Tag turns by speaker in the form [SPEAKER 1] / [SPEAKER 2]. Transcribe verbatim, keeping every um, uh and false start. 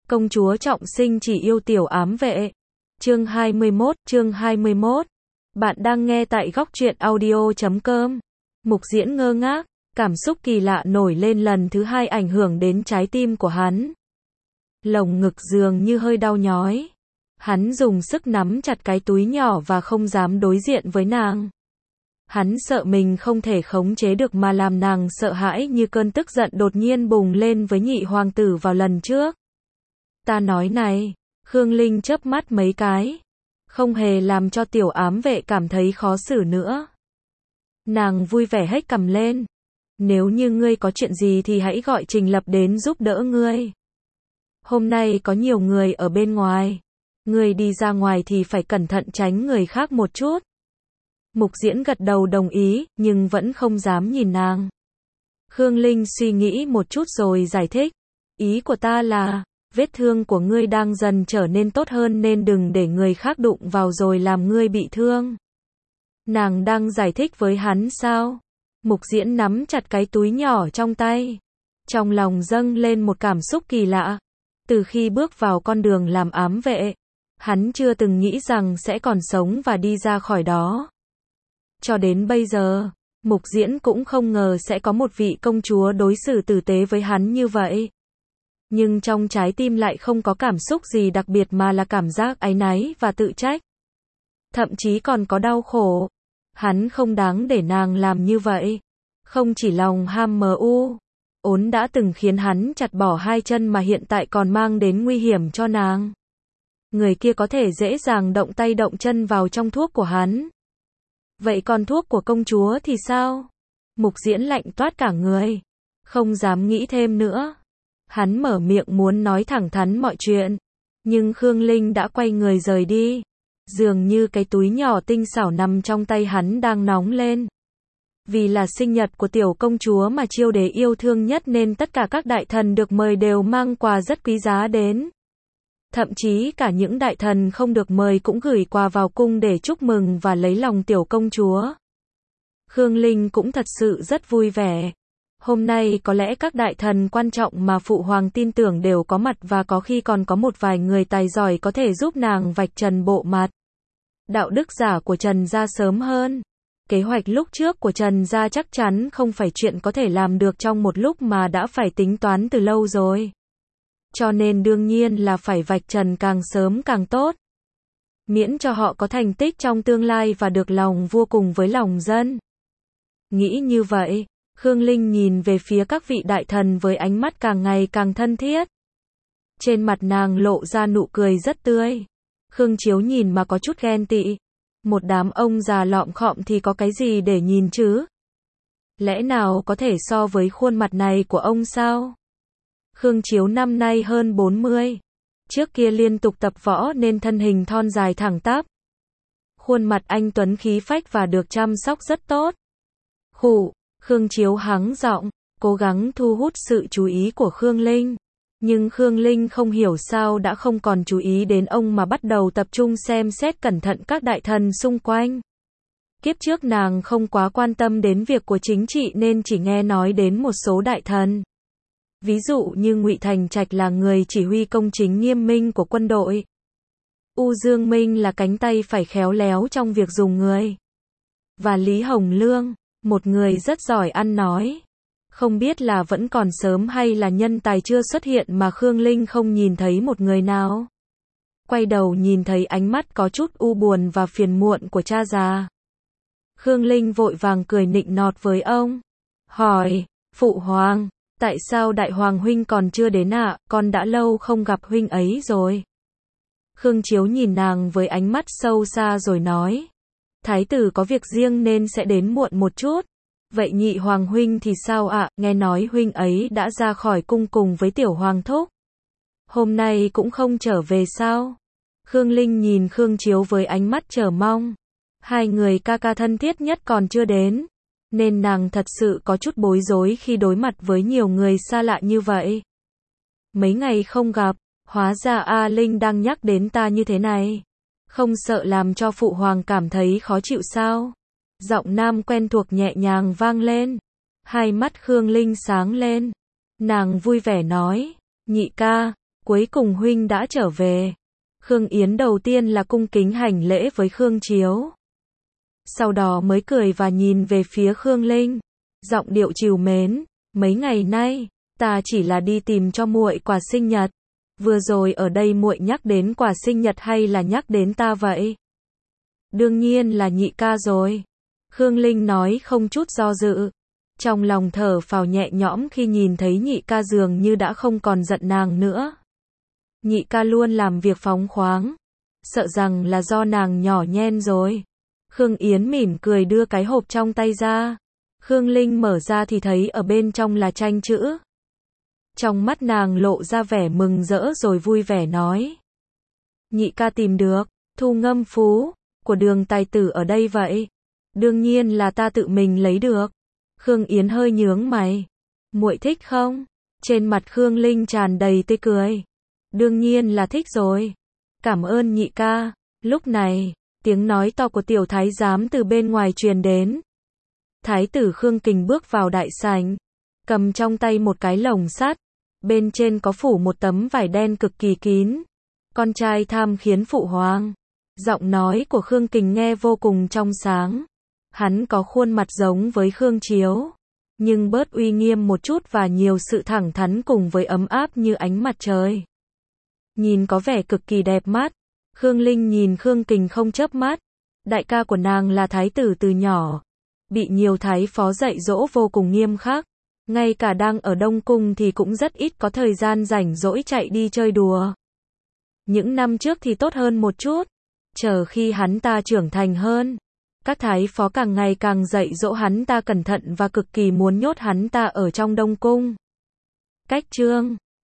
[SPEAKER 1] Công chúa trọng sinh chỉ yêu tiểu ám vệ. Chương hai mươi mốt, chương hai mươi mốt. Bạn đang nghe tại góc truyện audio chấm com. Mục Diễn ngơ ngác, cảm xúc kỳ lạ nổi lên lần thứ hai ảnh hưởng đến trái tim của hắn. Lồng ngực dường như hơi đau nhói. Hắn dùng sức nắm chặt cái túi nhỏ và không dám đối diện với nàng. Hắn sợ mình không thể khống chế được mà làm nàng sợ hãi như cơn tức giận đột nhiên bùng lên với nhị hoàng tử vào lần trước. Ta nói này, Khương Linh chớp mắt mấy cái, không hề làm cho tiểu ám vệ cảm thấy khó xử nữa. Nàng vui vẻ hếch cằm lên. Nếu như ngươi có chuyện gì thì hãy gọi Trình Lập đến giúp đỡ ngươi. Hôm nay có nhiều người ở bên ngoài. Ngươi đi ra ngoài thì phải cẩn thận tránh người khác một chút. Mục Diễn gật đầu đồng ý, nhưng vẫn không dám nhìn nàng. Khương Linh suy nghĩ một chút rồi giải thích. Ý của ta là, vết thương của ngươi đang dần trở nên tốt hơn nên đừng để người khác đụng vào rồi làm ngươi bị thương. Nàng đang giải thích với hắn sao? Mục Diễn nắm chặt cái túi nhỏ trong tay. Trong lòng dâng lên một cảm xúc kỳ lạ. Từ khi bước vào con đường làm ám vệ, hắn chưa từng nghĩ rằng sẽ còn sống và đi ra khỏi đó. Cho đến bây giờ, Mục Diễn cũng không ngờ sẽ có một vị công chúa đối xử tử tế với hắn như vậy. Nhưng trong trái tim lại không có cảm xúc gì đặc biệt mà là cảm giác áy náy và tự trách. Thậm chí còn có đau khổ. Hắn không đáng để nàng làm như vậy. Không chỉ lòng ham mờ u, ốn đã từng khiến hắn chặt bỏ hai chân mà hiện tại còn mang đến nguy hiểm cho nàng. Người kia có thể dễ dàng động tay động chân vào trong thuốc của hắn. Vậy còn thuốc của công chúa thì sao? Mục Diễn lạnh toát cả người. Không dám nghĩ thêm nữa. Hắn mở miệng muốn nói thẳng thắn mọi chuyện. Nhưng Khương Linh đã quay người rời đi. Dường như cái túi nhỏ tinh xảo nằm trong tay hắn đang nóng lên. Vì là sinh nhật của tiểu công chúa mà Chiêu Đế yêu thương nhất nên tất cả các đại thần được mời đều mang quà rất quý giá đến. Thậm chí cả những đại thần không được mời cũng gửi quà vào cung để chúc mừng và lấy lòng tiểu công chúa. Khương Linh cũng thật sự rất vui vẻ. Hôm nay có lẽ các đại thần quan trọng mà phụ hoàng tin tưởng đều có mặt và có khi còn có một vài người tài giỏi có thể giúp nàng vạch trần bộ mặt đạo đức giả của Trần gia sớm hơn. Kế hoạch lúc trước của Trần gia chắc chắn không phải chuyện có thể làm được trong một lúc mà đã phải tính toán từ lâu rồi. Cho nên đương nhiên là phải vạch trần càng sớm càng tốt. Miễn cho họ có thành tích trong tương lai và được lòng vua cùng với lòng dân. Nghĩ như vậy, Khương Linh nhìn về phía các vị đại thần với ánh mắt càng ngày càng thân thiết. Trên mặt nàng lộ ra nụ cười rất tươi. Khương Chiếu nhìn mà có chút ghen tị. Một đám ông già lọm khọm thì có cái gì để nhìn chứ? Lẽ nào có thể so với khuôn mặt này của ông sao? Khương Chiếu năm nay hơn bốn mươi. Trước kia liên tục tập võ nên thân hình thon dài thẳng tắp. Khuôn mặt anh tuấn khí phách và được chăm sóc rất tốt. Khụ, Khương Chiếu hắng giọng, cố gắng thu hút sự chú ý của Khương Linh. Nhưng Khương Linh không hiểu sao đã không còn chú ý đến ông mà bắt đầu tập trung xem xét cẩn thận các đại thần xung quanh. Kiếp trước nàng không quá quan tâm đến việc của chính trị nên chỉ nghe nói đến một số đại thần. Ví dụ như Ngụy Thành Trạch là người chỉ huy công chính nghiêm minh của quân đội. U Dương Minh là cánh tay phải khéo léo trong việc dùng người. Và Lý Hồng Lương, một người rất giỏi ăn nói. Không biết là vẫn còn sớm hay là nhân tài chưa xuất hiện mà Khương Linh không nhìn thấy một người nào. Quay đầu nhìn thấy ánh mắt có chút u buồn và phiền muộn của cha già. Khương Linh vội vàng cười nịnh nọt với ông. Hỏi, Phụ Hoàng, tại sao Đại Hoàng Huynh còn chưa đến ạ? À? Con đã lâu không gặp Huynh ấy rồi. Khương Chiếu nhìn nàng với ánh mắt sâu xa rồi nói. Thái tử có việc riêng nên sẽ đến muộn một chút. Vậy nhị Hoàng Huynh thì sao ạ? À? Nghe nói Huynh ấy đã ra khỏi cung cùng với tiểu Hoàng thúc. Hôm nay cũng không trở về sao? Khương Linh nhìn Khương Chiếu với ánh mắt chờ mong. Hai người ca ca thân thiết nhất còn chưa đến. Nên nàng thật sự có chút bối rối khi đối mặt với nhiều người xa lạ như vậy. Mấy ngày không gặp, hóa ra A Linh đang nhắc đến ta như thế này. Không sợ làm cho Phụ Hoàng cảm thấy khó chịu sao? Giọng nam quen thuộc nhẹ nhàng vang lên. Hai mắt Khương Linh sáng lên. Nàng vui vẻ nói, nhị ca, cuối cùng huynh đã trở về. Khương Yến đầu tiên là cung kính hành lễ với Khương Chiếu. Sau đó mới cười và nhìn về phía Khương Linh. Giọng điệu trìu mến, mấy ngày nay, ta chỉ là đi tìm cho muội quà sinh nhật. Vừa rồi ở đây muội nhắc đến quà sinh nhật hay là nhắc đến ta vậy? Đương nhiên là nhị ca rồi. Khương Linh nói không chút do dự. Trong lòng thở phào nhẹ nhõm khi nhìn thấy nhị ca dường như đã không còn giận nàng nữa. Nhị ca luôn làm việc phóng khoáng. Sợ rằng là do nàng nhỏ nhen rồi. Khương Yến mỉm cười đưa cái hộp trong tay ra. Khương Linh mở ra thì thấy ở bên trong là tranh chữ. Trong mắt nàng lộ ra vẻ mừng rỡ rồi vui vẻ nói. Nhị ca tìm được, thu ngâm phú, của Đường tài tử ở đây vậy. Đương nhiên là ta tự mình lấy được. Khương Yến hơi nhướng mày. Muội thích không? Trên mặt Khương Linh tràn đầy tươi cười. Đương nhiên là thích rồi. Cảm ơn nhị ca. Lúc này, tiếng nói to của tiểu thái giám từ bên ngoài truyền đến. Thái tử Khương Kình bước vào đại sảnh, cầm trong tay một cái lồng sắt, bên trên có phủ một tấm vải đen cực kỳ kín. Con trai tham khiến phụ hoàng. Giọng nói của Khương Kình nghe vô cùng trong sáng. Hắn có khuôn mặt giống với Khương Chiếu, nhưng bớt uy nghiêm một chút và nhiều sự thẳng thắn cùng với ấm áp như ánh mặt trời. Nhìn có vẻ cực kỳ đẹp mắt. Khương Linh nhìn Khương Kình không chớp mắt. Đại ca của nàng là thái tử từ nhỏ, bị nhiều thái phó dạy dỗ vô cùng nghiêm khắc. Ngay cả đang ở Đông Cung thì cũng rất ít có thời gian rảnh rỗi chạy đi chơi đùa. Những năm trước thì tốt hơn một chút. Chờ khi hắn ta trưởng thành hơn, các thái phó càng ngày càng dạy dỗ hắn ta cẩn thận và cực kỳ muốn nhốt hắn ta ở trong Đông Cung. Cách chương